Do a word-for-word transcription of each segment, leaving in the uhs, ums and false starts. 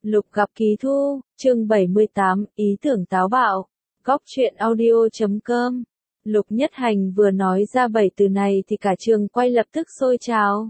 Lục gặp Ký Thu, chương bảy mươi tám, ý tưởng táo bạo. Góc truyện audio chấm com. Lục Nhất Hành vừa nói ra bảy từ này thì cả trường quay lập tức sôi trào.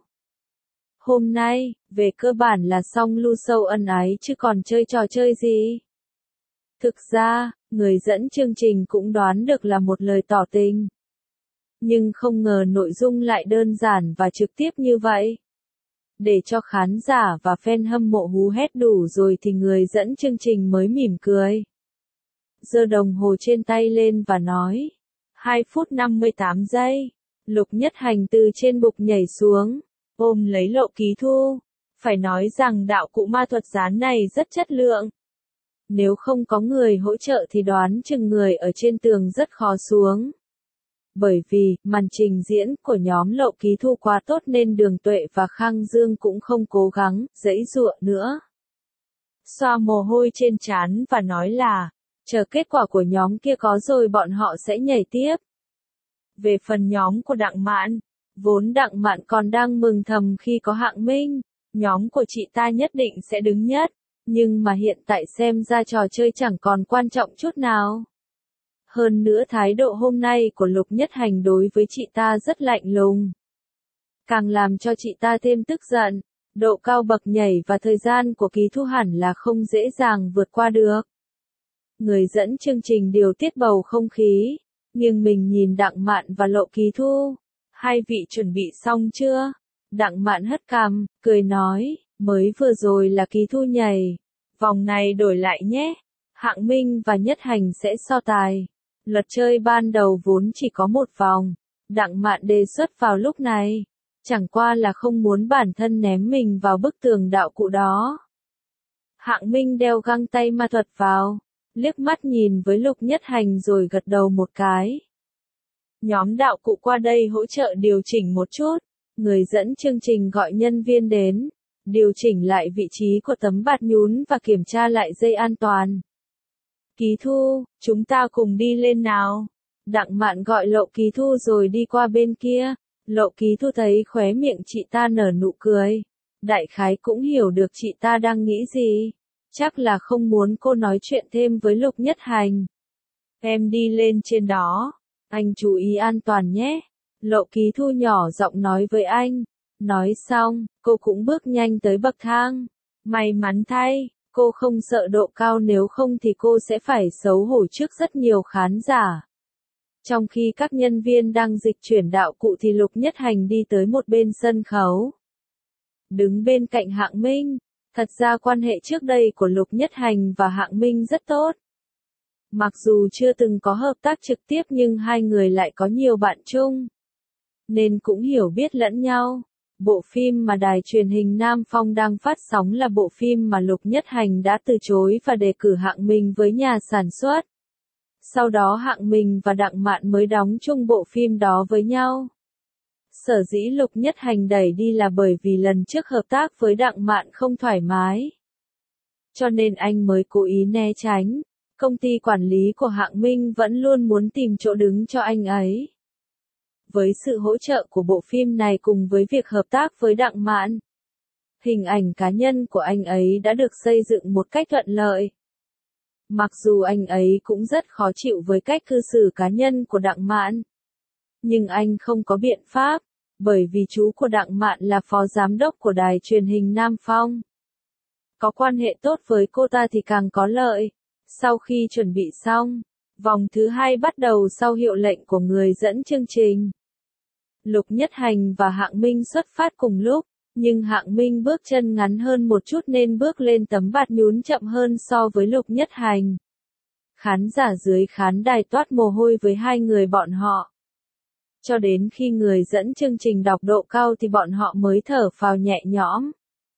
Hôm nay, về cơ bản là xong lưu sâu ân ái chứ còn chơi trò chơi gì. Thực ra, người dẫn chương trình cũng đoán được là một lời tỏ tình. Nhưng không ngờ nội dung lại đơn giản và trực tiếp như vậy. Để cho khán giả và fan hâm mộ hú hét đủ rồi thì người dẫn chương trình mới mỉm cười. Giơ đồng hồ trên tay lên và nói. hai phút năm mươi tám giây. Lục Nhất Hành từ trên bục nhảy xuống, ôm lấy Lộ Ký Thu. Phải nói rằng đạo cụ ma thuật dán này rất chất lượng. Nếu không có người hỗ trợ thì đoán chừng người ở trên tường rất khó xuống. Bởi vì, màn trình diễn của nhóm Lộ Ký Thu quá tốt nên Đường Tuệ và Khang Dương cũng không cố gắng, giãy giụa nữa. Xoa mồ hôi trên trán và nói là, chờ kết quả của nhóm kia có rồi bọn họ sẽ nhảy tiếp. Về phần nhóm của Đặng Mạn, vốn Đặng Mạn còn đang mừng thầm khi có Hạng Minh, nhóm của chị ta nhất định sẽ đứng nhất, nhưng mà hiện tại xem ra trò chơi chẳng còn quan trọng chút nào. Hơn nữa thái độ hôm nay của Lục Nhất Hành đối với chị ta rất lạnh lùng. Càng làm cho chị ta thêm tức giận, độ cao bậc nhảy và thời gian của Ký Thu hẳn là không dễ dàng vượt qua được. Người dẫn chương trình điều tiết bầu không khí, nhưng mình nhìn Đặng Mạn và Lộ Ký Thu. Hai vị chuẩn bị xong chưa? Đặng Mạn hất cằm, cười nói, mới vừa rồi là Ký Thu nhảy. Vòng này đổi lại nhé. Hạng Minh và Nhất Hành sẽ so tài. Luật chơi ban đầu vốn chỉ có một vòng, Đặng Mạn đề xuất vào lúc này, chẳng qua là không muốn bản thân ném mình vào bức tường đạo cụ đó. Hạng Minh đeo găng tay ma thuật vào, liếc mắt nhìn với Lục Nhất Hành rồi gật đầu một cái. Nhóm đạo cụ qua đây hỗ trợ điều chỉnh một chút, người dẫn chương trình gọi nhân viên đến, điều chỉnh lại vị trí của tấm bạt nhún và kiểm tra lại dây an toàn. Ký Thu, chúng ta cùng đi lên nào. Đặng Mạn gọi Lộ Ký Thu rồi đi qua bên kia. Lộ Ký Thu thấy khóe miệng chị ta nở nụ cười. Đại khái cũng hiểu được chị ta đang nghĩ gì. Chắc là không muốn cô nói chuyện thêm với Lục Nhất Hành. Em đi lên trên đó. Anh chú ý an toàn nhé. Lộ Ký Thu nhỏ giọng nói với anh. Nói xong, cô cũng bước nhanh tới bậc thang. May mắn thay. Cô không sợ độ cao nếu không thì cô sẽ phải xấu hổ trước rất nhiều khán giả. Trong khi các nhân viên đang dịch chuyển đạo cụ thì Lục Nhất Hành đi tới một bên sân khấu. Đứng bên cạnh Hạng Minh, thật ra quan hệ trước đây của Lục Nhất Hành và Hạng Minh rất tốt. Mặc dù chưa từng có hợp tác trực tiếp nhưng hai người lại có nhiều bạn chung. Nên cũng hiểu biết lẫn nhau. Bộ phim mà đài truyền hình Nam Phong đang phát sóng là bộ phim mà Lục Nhất Hành đã từ chối và đề cử Hạng Minh với nhà sản xuất. Sau đó Hạng Minh và Đặng Mạn mới đóng chung bộ phim đó với nhau. Sở dĩ Lục Nhất Hành đẩy đi là bởi vì lần trước hợp tác với Đặng Mạn không thoải mái. Cho nên anh mới cố ý né tránh. Công ty quản lý của Hạng Minh vẫn luôn muốn tìm chỗ đứng cho anh ấy. Với sự hỗ trợ của bộ phim này cùng với việc hợp tác với Đặng Mạn, hình ảnh cá nhân của anh ấy đã được xây dựng một cách thuận lợi. Mặc dù anh ấy cũng rất khó chịu với cách cư xử cá nhân của Đặng Mạn, nhưng anh không có biện pháp, bởi vì chú của Đặng Mạn là phó giám đốc của đài truyền hình Nam Phong. Có quan hệ tốt với cô ta thì càng có lợi. Sau khi chuẩn bị xong, vòng thứ hai bắt đầu sau hiệu lệnh của người dẫn chương trình. Lục Nhất Hành và Hạng Minh xuất phát cùng lúc, nhưng Hạng Minh bước chân ngắn hơn một chút nên bước lên tấm bạt nhún chậm hơn so với Lục Nhất Hành. Khán giả dưới khán đài toát mồ hôi với hai người bọn họ. Cho đến khi người dẫn chương trình đọc độ cao thì bọn họ mới thở phào nhẹ nhõm.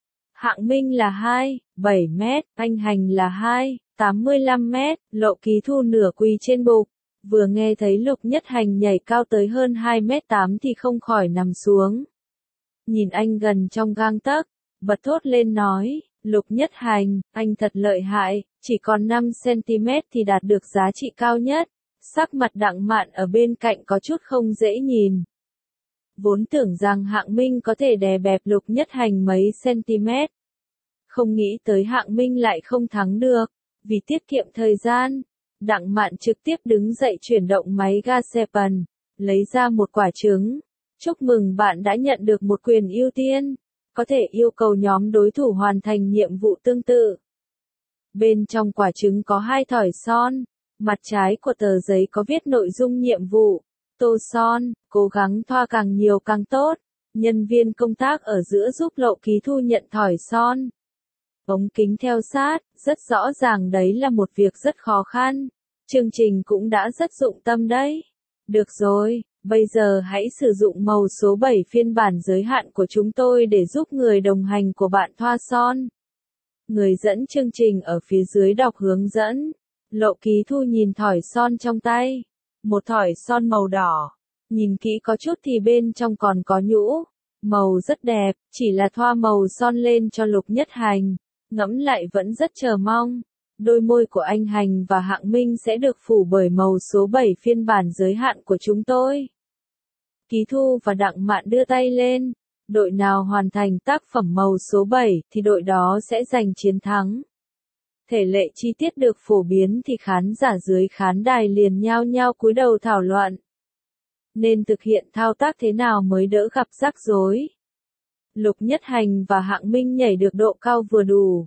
Hạng Minh là hai phẩy bảy mét, anh Hành là hai phẩy tám mươi lăm mét, Lộ Ký Thu nửa quỳ trên bục. Vừa nghe thấy Lục Nhất Hành nhảy cao tới hơn hai mét tám thì không khỏi nằm xuống. Nhìn anh gần trong gang tấc, bật thốt lên nói, Lục Nhất Hành, anh thật lợi hại, chỉ còn năm xăng-ti-mét thì đạt được giá trị cao nhất. Sắc mặt Đặng Mạn ở bên cạnh có chút không dễ nhìn. Vốn tưởng rằng Hạng Minh có thể đè bẹp Lục Nhất Hành mấy cm. Không nghĩ tới Hạng Minh lại không thắng được. Vì tiết kiệm thời gian, Đặng Mạn trực tiếp đứng dậy chuyển động máy ga Seven, lấy ra một quả trứng. Chúc mừng bạn đã nhận được một quyền ưu tiên. Có thể yêu cầu nhóm đối thủ hoàn thành nhiệm vụ tương tự. Bên trong quả trứng có hai thỏi son. Mặt trái của tờ giấy có viết nội dung nhiệm vụ. Tô son, cố gắng thoa càng nhiều càng tốt. Nhân viên công tác ở giữa giúp Lộ Ký Thu nhận thỏi son. Ống kính theo sát, rất rõ ràng đấy là một việc rất khó khăn. Chương trình cũng đã rất dụng tâm đấy. Được rồi, bây giờ hãy sử dụng màu số bảy phiên bản giới hạn của chúng tôi để giúp người đồng hành của bạn thoa son. Người dẫn chương trình ở phía dưới đọc hướng dẫn. Lộ Ký Thu nhìn thỏi son trong tay. Một thỏi son màu đỏ. Nhìn kỹ có chút thì bên trong còn có nhũ. Màu rất đẹp, chỉ là thoa màu son lên cho Lục Nhất Hành. Ngẫm lại vẫn rất chờ mong. Đôi môi của anh Hành và Hạng Minh sẽ được phủ bởi màu số bảy phiên bản giới hạn của chúng tôi. Ký Thu và Đặng Mạn đưa tay lên. Đội nào hoàn thành tác phẩm màu số bảy thì đội đó sẽ giành chiến thắng. Thể lệ chi tiết được phổ biến thì khán giả dưới khán đài liền nhao nhao cúi đầu thảo luận. Nên thực hiện thao tác thế nào mới đỡ gặp rắc rối. Lục Nhất Hành và Hạng Minh nhảy được độ cao vừa đủ.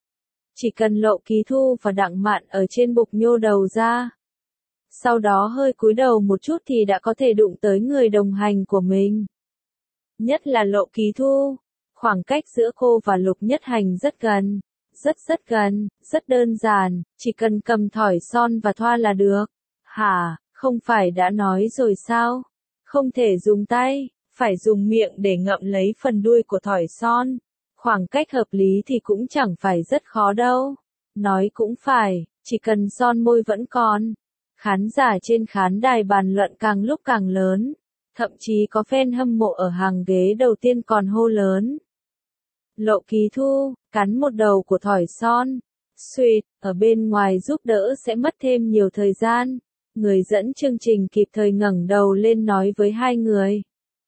Chỉ cần Lộ Ký Thu và Đặng Mạn ở trên bục nhô đầu ra. Sau đó hơi cúi đầu một chút thì đã có thể đụng tới người đồng hành của mình. Nhất là Lộ Ký Thu. Khoảng cách giữa cô và Lục Nhất Hành rất gần. Rất rất gần, rất đơn giản, chỉ cần cầm thỏi son và thoa là được. Hả, không phải đã nói rồi sao? Không thể dùng tay, phải dùng miệng để ngậm lấy phần đuôi của thỏi son. Khoảng cách hợp lý thì cũng chẳng phải rất khó đâu. Nói cũng phải, chỉ cần son môi vẫn còn. Khán giả trên khán đài bàn luận càng lúc càng lớn. Thậm chí có fan hâm mộ ở hàng ghế đầu tiên còn hô lớn. Lộ Ký Thu, cắn một đầu của thỏi son. Suýt, ở bên ngoài giúp đỡ sẽ mất thêm nhiều thời gian. Người dẫn chương trình kịp thời ngẩng đầu lên nói với hai người.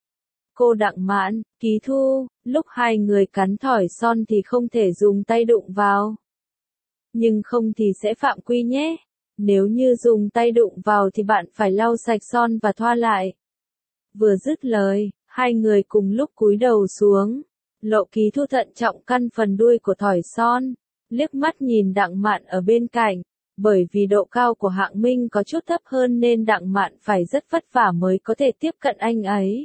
Cô Đặng Mạn, Ký Thu, lúc hai người cắn thỏi son thì không thể dùng tay đụng vào. Nhưng không thì sẽ phạm quy nhé. Nếu như dùng tay đụng vào thì bạn phải lau sạch son và thoa lại. Vừa dứt lời, hai người cùng lúc cúi đầu xuống. Lộ Ký Thu thận trọng căn phần đuôi của thỏi son, liếc mắt nhìn Đặng Mạn ở bên cạnh, bởi vì độ cao của Hạng Minh có chút thấp hơn nên Đặng Mạn phải rất vất vả mới có thể tiếp cận anh ấy.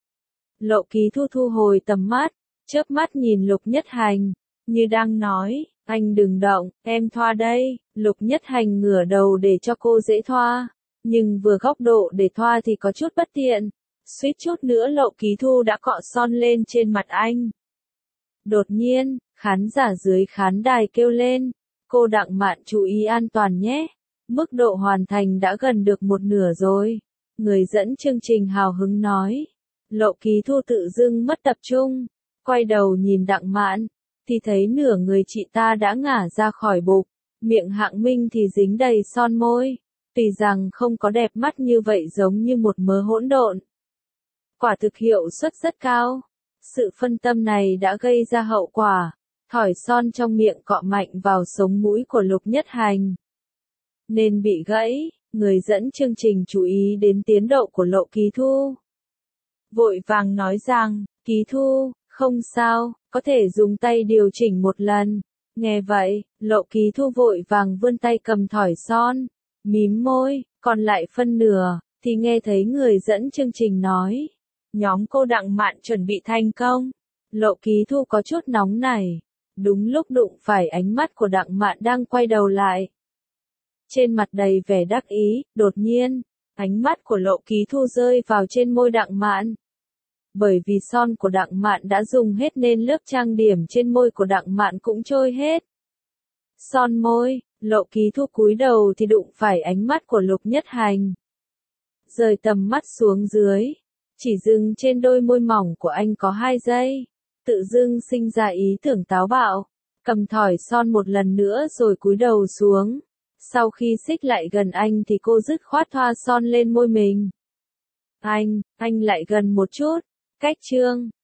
Lộ Ký Thu thu hồi tầm mắt, chớp mắt nhìn Lục Nhất Hành, như đang nói, anh đừng động, em thoa đây. Lục Nhất Hành ngửa đầu để cho cô dễ thoa, nhưng vừa góc độ để thoa thì có chút bất tiện, suýt chút nữa Lộ Ký Thu đã cọ son lên trên mặt anh. Đột nhiên, khán giả dưới khán đài kêu lên, cô Đặng Mạn chú ý an toàn nhé, mức độ hoàn thành đã gần được một nửa rồi. Người dẫn chương trình hào hứng nói, Lộ Ký Thu tự dưng mất tập trung, quay đầu nhìn Đặng Mạn, thì thấy nửa người chị ta đã ngả ra khỏi bục, miệng Hạng Minh thì dính đầy son môi, tuy rằng không có đẹp mắt như vậy giống như một mớ hỗn độn. Quả thực hiệu suất rất cao. Sự phân tâm này đã gây ra hậu quả, thỏi son trong miệng cọ mạnh vào sống mũi của Lục Nhất Hành. Nên bị gãy, người dẫn chương trình chú ý đến tiến độ của Lộ Ký Thu. Vội vàng nói rằng, Ký Thu, không sao, có thể dùng tay điều chỉnh một lần. Nghe vậy, Lộ Ký Thu vội vàng vươn tay cầm thỏi son, mím môi, còn lại phân nửa, thì nghe thấy người dẫn chương trình nói. Nhóm cô Đặng Mạn chuẩn bị thành công. Lộ Ký Thu có chút nóng nảy. Đúng lúc đụng phải ánh mắt của Đặng Mạn đang quay đầu lại. Trên mặt đầy vẻ đắc ý, đột nhiên, ánh mắt của Lộ Ký Thu rơi vào trên môi Đặng Mạn. Bởi vì son của Đặng Mạn đã dùng hết nên lớp trang điểm trên môi của Đặng Mạn cũng trôi hết. Son môi, Lộ Ký Thu cúi đầu thì đụng phải ánh mắt của Lục Nhất Hành. Rời tầm mắt xuống dưới. Chỉ dừng trên đôi môi mỏng của anh có hai giây. Tự dưng sinh ra ý tưởng táo bạo. Cầm thỏi son một lần nữa rồi cúi đầu xuống. Sau khi xích lại gần anh thì cô dứt khoát thoa son lên môi mình. Anh, anh lại gần một chút. Cách chương.